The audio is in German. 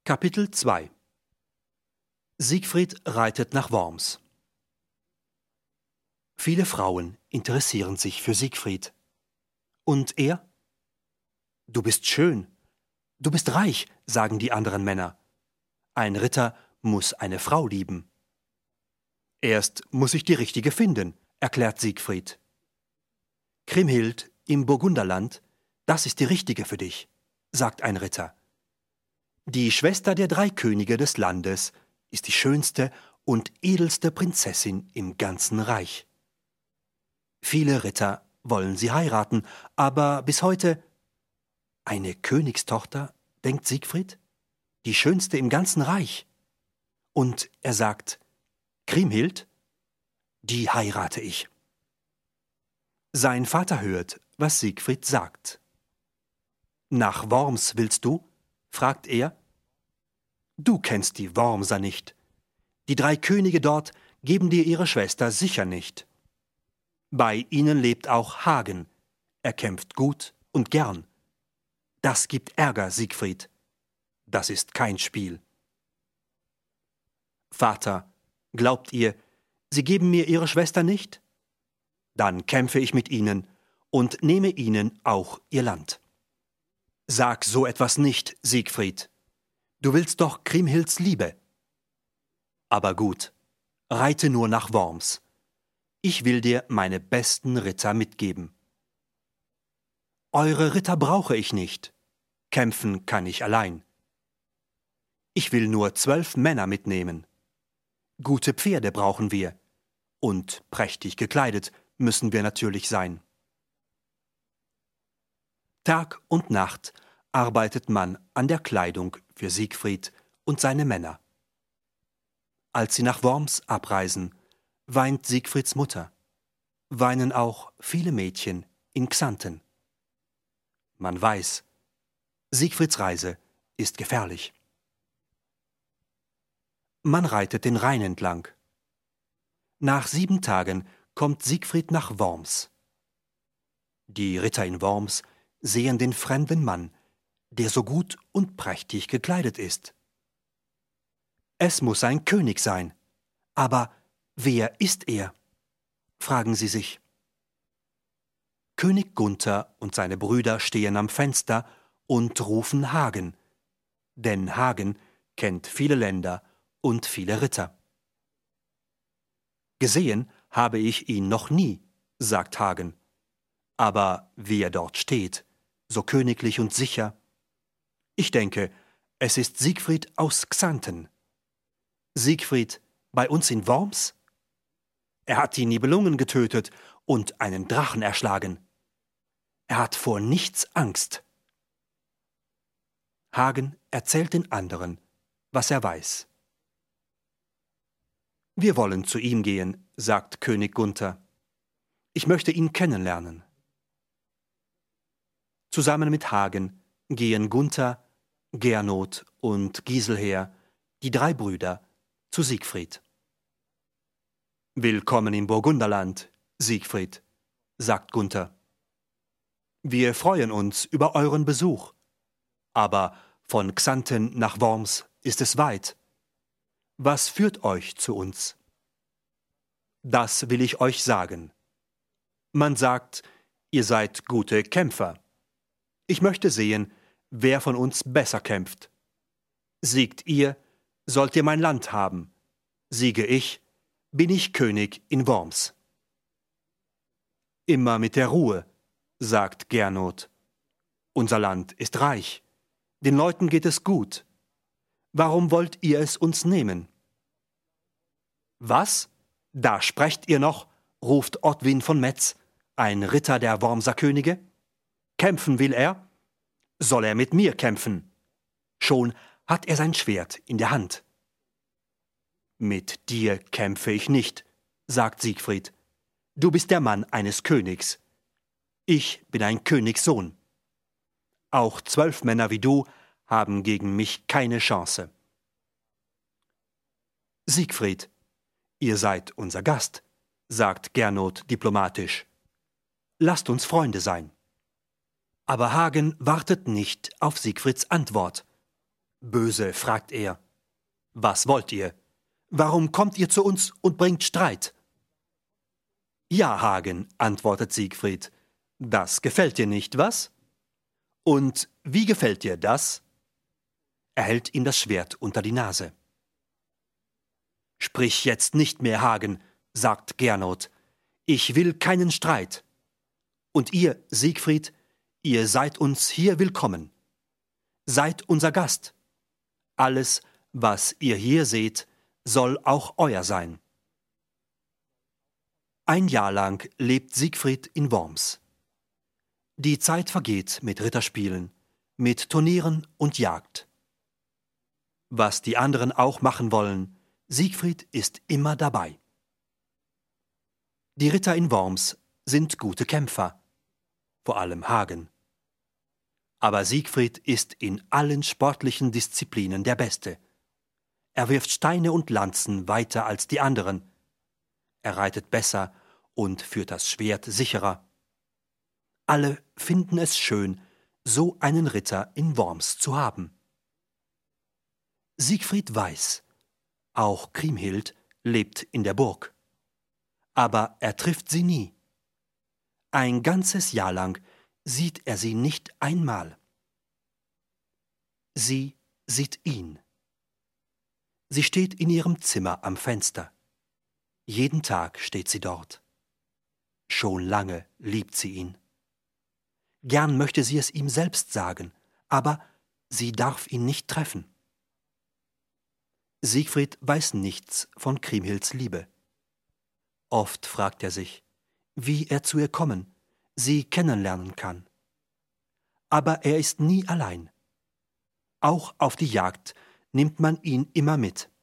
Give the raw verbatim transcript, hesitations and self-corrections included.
Kapitel zwei. Siegfried reitet nach Worms. Viele Frauen interessieren sich für Siegfried. Und er? Du bist schön. Du bist reich, sagen die anderen Männer. Ein Ritter muss eine Frau lieben. Erst muss ich die richtige finden, erklärt Siegfried. Kriemhild im Burgunderland, das ist die richtige für dich, sagt ein Ritter. Die Schwester der drei Könige des Landes ist die schönste und edelste Prinzessin im ganzen Reich. Viele Ritter wollen sie heiraten, aber bis heute... Eine Königstochter, denkt Siegfried, die schönste im ganzen Reich. Und er sagt, Kriemhild, die heirate ich. Sein Vater hört, was Siegfried sagt. Nach Worms willst du? Fragt er. Du kennst die Wormser nicht. Die drei Könige dort geben dir ihre Schwester sicher nicht. Bei ihnen lebt auch Hagen. Er kämpft gut und gern. Das gibt Ärger, Siegfried. Das ist kein Spiel. Vater, glaubt ihr, sie geben mir ihre Schwester nicht? Dann kämpfe ich mit ihnen und nehme ihnen auch ihr Land. Sag so etwas nicht, Siegfried. Du willst doch Kriemhilds Liebe. Aber gut, reite nur nach Worms. Ich will dir meine besten Ritter mitgeben. Eure Ritter brauche ich nicht. Kämpfen kann ich allein. Ich will nur zwölf Männer mitnehmen. Gute Pferde brauchen wir. Und prächtig gekleidet müssen wir natürlich sein. Tag und Nacht arbeitet man an der Kleidung für Siegfried und seine Männer. Als sie nach Worms abreisen, weint Siegfrieds Mutter. Weinen auch viele Mädchen in Xanten. Man weiß, Siegfrieds Reise ist gefährlich. Man reitet den Rhein entlang. Nach sieben Tagen kommt Siegfried nach Worms. Die Ritter in Worms sehen den fremden Mann, der so gut und prächtig gekleidet ist. Es muss ein König sein. Aber wer ist er? Fragen sie sich. König Gunther und seine Brüder stehen am Fenster und rufen Hagen, denn Hagen kennt viele Länder und viele Ritter. Gesehen habe ich ihn noch nie, sagt Hagen, aber wie er dort steht, so königlich und sicher. Ich denke, es ist Siegfried aus Xanten. Siegfried bei uns in Worms? Er hat die Nibelungen getötet und einen Drachen erschlagen. Er hat vor nichts Angst. Hagen erzählt den anderen, was er weiß. Wir wollen zu ihm gehen, sagt König Gunther. Ich möchte ihn kennenlernen. Zusammen mit Hagen gehen Gunther, Gernot und Giselher, die drei Brüder, zu Siegfried. Willkommen im Burgunderland, Siegfried, sagt Gunther. Wir freuen uns über euren Besuch. Aber von Xanten nach Worms ist es weit. Was führt euch zu uns? Das will ich euch sagen. Man sagt, ihr seid gute Kämpfer. Ich möchte sehen, wer von uns besser kämpft. Siegt ihr, sollt ihr mein Land haben. Siege ich, bin ich König in Worms. Immer mit der Ruhe, sagt Gernot. Unser Land ist reich. Den Leuten geht es gut. Warum wollt ihr es uns nehmen? Was? Da sprecht ihr noch, ruft Ottwin von Metz, ein Ritter der Wormser Könige. Kämpfen will er? Soll er mit mir kämpfen? Schon hat er sein Schwert in der Hand. Mit dir kämpfe ich nicht, sagt Siegfried. Du bist der Mann eines Königs. Ich bin ein Königssohn. Auch zwölf Männer wie du haben gegen mich keine Chance. Siegfried, ihr seid unser Gast, sagt Gernot diplomatisch. Lasst uns Freunde sein. Aber Hagen wartet nicht auf Siegfrieds Antwort. Böse fragt er: »Was wollt ihr? Warum kommt ihr zu uns und bringt Streit?« »Ja, Hagen«, antwortet Siegfried, »das gefällt dir nicht, was?« »Und wie gefällt dir das?« Er hält ihm das Schwert unter die Nase. »Sprich jetzt nicht mehr, Hagen«, sagt Gernot, »ich will keinen Streit. Und ihr, Siegfried, ihr seid uns hier willkommen. Seid unser Gast. Alles, was ihr hier seht, soll auch euer sein.« Ein Jahr lang lebt Siegfried in Worms. Die Zeit vergeht mit Ritterspielen, mit Turnieren und Jagd. Was die anderen auch machen wollen, Siegfried ist immer dabei. Die Ritter in Worms sind gute Kämpfer, vor allem Hagen. Aber Siegfried ist in allen sportlichen Disziplinen der Beste. Er wirft Steine und Lanzen weiter als die anderen. Er reitet besser und führt das Schwert sicherer. Alle finden es schön, so einen Ritter in Worms zu haben. Siegfried weiß, auch Kriemhild lebt in der Burg. Aber er trifft sie nie. Ein ganzes Jahr lang sieht er sie nicht einmal. Sie sieht ihn. Sie steht in ihrem Zimmer am Fenster. Jeden Tag steht sie dort. Schon lange liebt sie ihn. Gern möchte sie es ihm selbst sagen, aber sie darf ihn nicht treffen. Siegfried weiß nichts von Kriemhilds Liebe. Oft fragt er sich, wie er zu ihr kommen, sie kennenlernen kann. Aber er ist nie allein. Auch auf die Jagd nimmt man ihn immer mit.